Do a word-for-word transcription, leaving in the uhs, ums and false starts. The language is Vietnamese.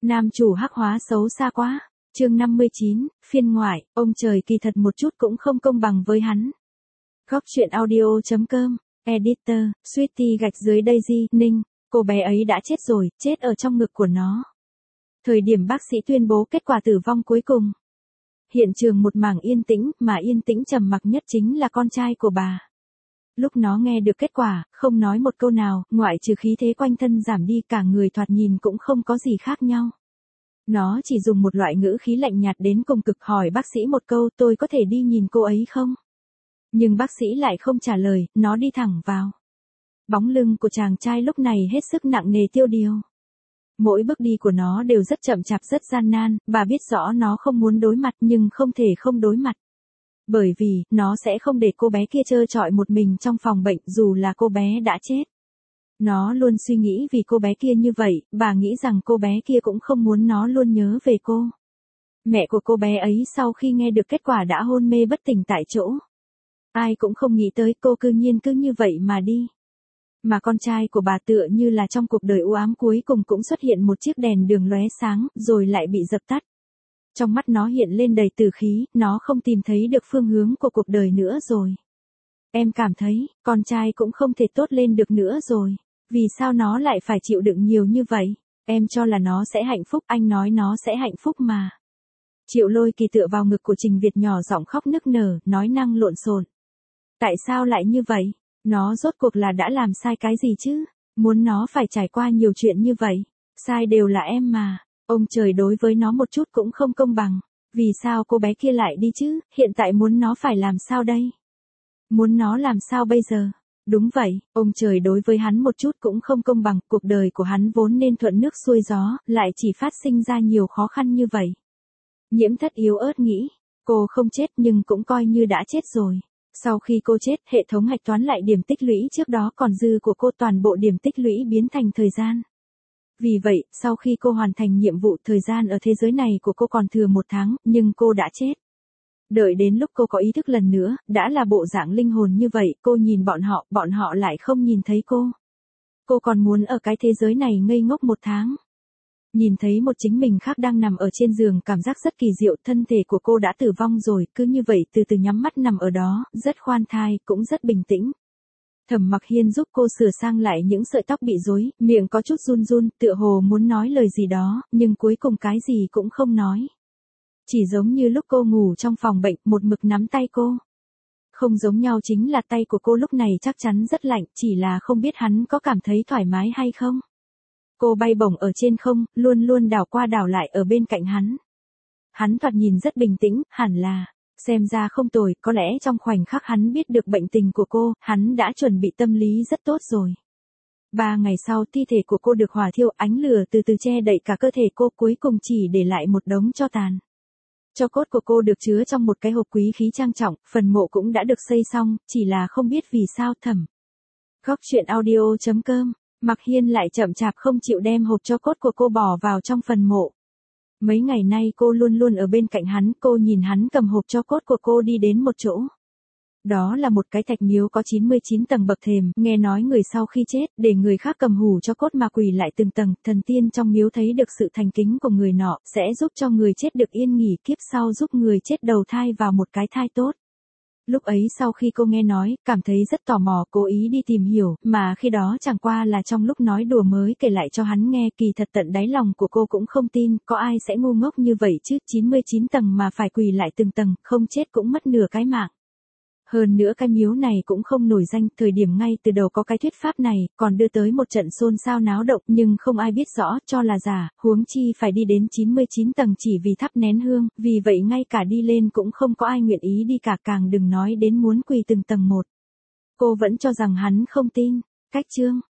Nam chủ hắc hóa xấu xa quá. Chương năm mươi chín, phiên ngoại, ông trời kỳ thật một chút cũng không công bằng với hắn. Góc truyện audio chấm com, editor, Sweetie gạch dưới Daisy, Ninh, cô bé ấy đã chết rồi, chết ở trong ngực của nó. Thời điểm bác sĩ tuyên bố kết quả tử vong cuối cùng. Hiện trường một mảng yên tĩnh, mà yên tĩnh trầm mặc nhất chính là con trai của bà. Lúc nó nghe được kết quả, không nói một câu nào, ngoại trừ khí thế quanh thân giảm đi, cả người thoạt nhìn cũng không có gì khác nhau. Nó chỉ dùng một loại ngữ khí lạnh nhạt đến cùng cực hỏi bác sĩ một câu, tôi có thể đi nhìn cô ấy không? Nhưng bác sĩ lại không trả lời, nó đi thẳng vào. Bóng lưng của chàng trai lúc này hết sức nặng nề tiêu điều. Mỗi bước đi của nó đều rất chậm chạp, rất gian nan, bà biết rõ nó không muốn đối mặt nhưng không thể không đối mặt. Bởi vì, nó sẽ không để cô bé kia trơ trọi một mình trong phòng bệnh dù là cô bé đã chết. Nó luôn suy nghĩ vì cô bé kia như vậy, bà nghĩ rằng cô bé kia cũng không muốn nó luôn nhớ về cô. Mẹ của cô bé ấy sau khi nghe được kết quả đã hôn mê bất tỉnh tại chỗ. Ai cũng không nghĩ tới cô cư nhiên cứ như vậy mà đi. Mà con trai của bà tựa như là trong cuộc đời u ám cuối cùng cũng xuất hiện một chiếc đèn đường lóe sáng, rồi lại bị dập tắt. Trong mắt nó hiện lên đầy tử khí, nó không tìm thấy được phương hướng của cuộc đời nữa rồi. Em cảm thấy, con trai cũng không thể tốt lên được nữa rồi. Vì sao nó lại phải chịu đựng nhiều như vậy? Em cho là nó sẽ hạnh phúc, anh nói nó sẽ hạnh phúc mà. Triệu Lôi Kỳ tựa vào ngực của Trình Việt nhỏ giọng khóc nức nở, nói năng lộn xộn. Tại sao lại như vậy? Nó rốt cuộc là đã làm sai cái gì chứ? Muốn nó phải trải qua nhiều chuyện như vậy? Sai đều là em mà. Ông trời đối với nó một chút cũng không công bằng. Vì sao cô bé kia lại đi chứ? Hiện tại muốn nó phải làm sao đây? Muốn nó làm sao bây giờ? Đúng vậy, ông trời đối với hắn một chút cũng không công bằng, cuộc đời của hắn vốn nên thuận nước xuôi gió, lại chỉ phát sinh ra nhiều khó khăn như vậy. Nhiễm Thất yếu ớt nghĩ, cô không chết nhưng cũng coi như đã chết rồi. Sau khi cô chết, hệ thống hạch toán lại điểm tích lũy trước đó còn dư của cô, toàn bộ điểm tích lũy biến thành thời gian. Vì vậy, sau khi cô hoàn thành nhiệm vụ, thời gian ở thế giới này của cô còn thừa một tháng, nhưng cô đã chết. Đợi đến lúc cô có ý thức lần nữa, đã là bộ dạng linh hồn như vậy, cô nhìn bọn họ, bọn họ lại không nhìn thấy cô. Cô còn muốn ở cái thế giới này ngây ngốc một tháng. Nhìn thấy một chính mình khác đang nằm ở trên giường, cảm giác rất kỳ diệu, thân thể của cô đã tử vong rồi, cứ như vậy từ từ nhắm mắt nằm ở đó, rất khoan thai, cũng rất bình tĩnh. Thẩm Mặc Hiên giúp cô sửa sang lại những sợi tóc bị rối, miệng có chút run run, tựa hồ muốn nói lời gì đó, nhưng cuối cùng cái gì cũng không nói. Chỉ giống như lúc cô ngủ trong phòng bệnh, một mực nắm tay cô. Không giống nhau chính là tay của cô lúc này chắc chắn rất lạnh, chỉ là không biết hắn có cảm thấy thoải mái hay không. Cô bay bổng ở trên không, luôn luôn đảo qua đảo lại ở bên cạnh hắn. Hắn thoạt nhìn rất bình tĩnh, hẳn là, xem ra không tồi, có lẽ trong khoảnh khắc hắn biết được bệnh tình của cô, hắn đã chuẩn bị tâm lý rất tốt rồi. Ba ngày sau, thi thể của cô được hỏa thiêu, ánh lửa từ từ che đậy cả cơ thể cô, cuối cùng chỉ để lại một đống tro tàn. Tro cốt của cô được chứa trong một cái hộp quý khí trang trọng, phần mộ cũng đã được xây xong, chỉ là không biết vì sao Thẩm. Góc truyện audio chấm com, Mặc Hiên lại chậm chạp không chịu đem hộp tro cốt của cô bỏ vào trong phần mộ. Mấy ngày nay cô luôn luôn ở bên cạnh hắn, cô nhìn hắn cầm hộp tro cốt của cô đi đến một chỗ. Đó là một cái thạch miếu có chín mươi chín tầng bậc thềm, nghe nói người sau khi chết, để người khác cầm hủ tro cốt mà quỳ lại từng tầng, thần tiên trong miếu thấy được sự thành kính của người nọ, sẽ giúp cho người chết được yên nghỉ, kiếp sau giúp người chết đầu thai vào một cái thai tốt. Lúc ấy sau khi cô nghe nói, cảm thấy rất tò mò, cố ý đi tìm hiểu, mà khi đó chẳng qua là trong lúc nói đùa mới kể lại cho hắn nghe, kỳ thật tận đáy lòng của cô cũng không tin, có ai sẽ ngu ngốc như vậy chứ, chín mươi chín tầng mà phải quỳ lại từng tầng, không chết cũng mất nửa cái mạng. Hơn nữa cái miếu này cũng không nổi danh, thời điểm ngay từ đầu có cái thuyết pháp này, còn đưa tới một trận xôn xao náo động, nhưng không ai biết rõ, cho là giả, huống chi phải đi đến chín mươi chín tầng chỉ vì thắp nén hương, vì vậy ngay cả đi lên cũng không có ai nguyện ý đi cả, càng đừng nói đến muốn quỳ từng tầng một. Cô vẫn cho rằng hắn không tin. Cách chương